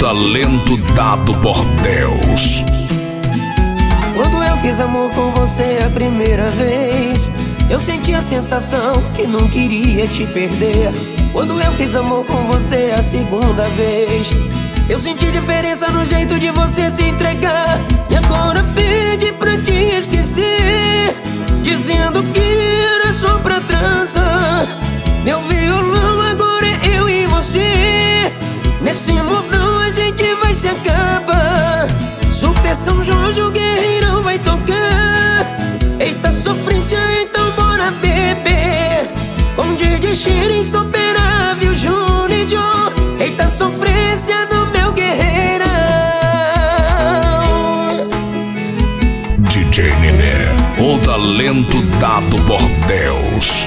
talento dado por Deus. Quando eu fiz amor com você a primeira vez, eu senti a sensação que não queria te perder. Quando eu fiz amor com você a segunda vez, eu senti diferença no jeito de você se entregar. E agora pedi pra te esquecer, dizendo que era só pra trança. Meu violão agora é eu e você, nesse modão a gente vai se acabar. Super São Jorge, o guerreirão vai tocar. Eita sofrência, então bora beber, com DJ Cheiro insuperável, Júnior e Joe. Eita sofrência no meu guerreirão. DJ Nenê, o talento dado por Deus.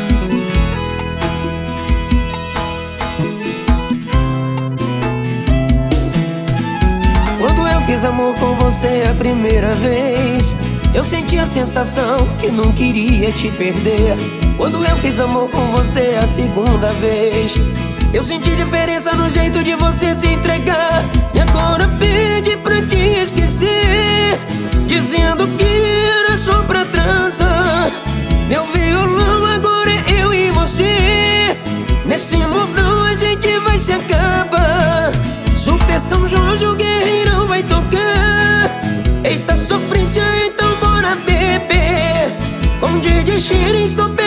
Quando eu fiz amor com você a primeira vez, eu senti a sensação que não queria te perder. Quando eu fiz amor com você a segunda vez, eu senti diferença no jeito de você se entregar. E agora pedi pra te esquecer, dizendo que era só pra trança. Meu violão agora é eu e você, nesse modão a gente vai se acabar. Super São Jorge, o guerreirão vai tocar. Eita sofrência, então bora beber, com DJ Cheiro insuperável.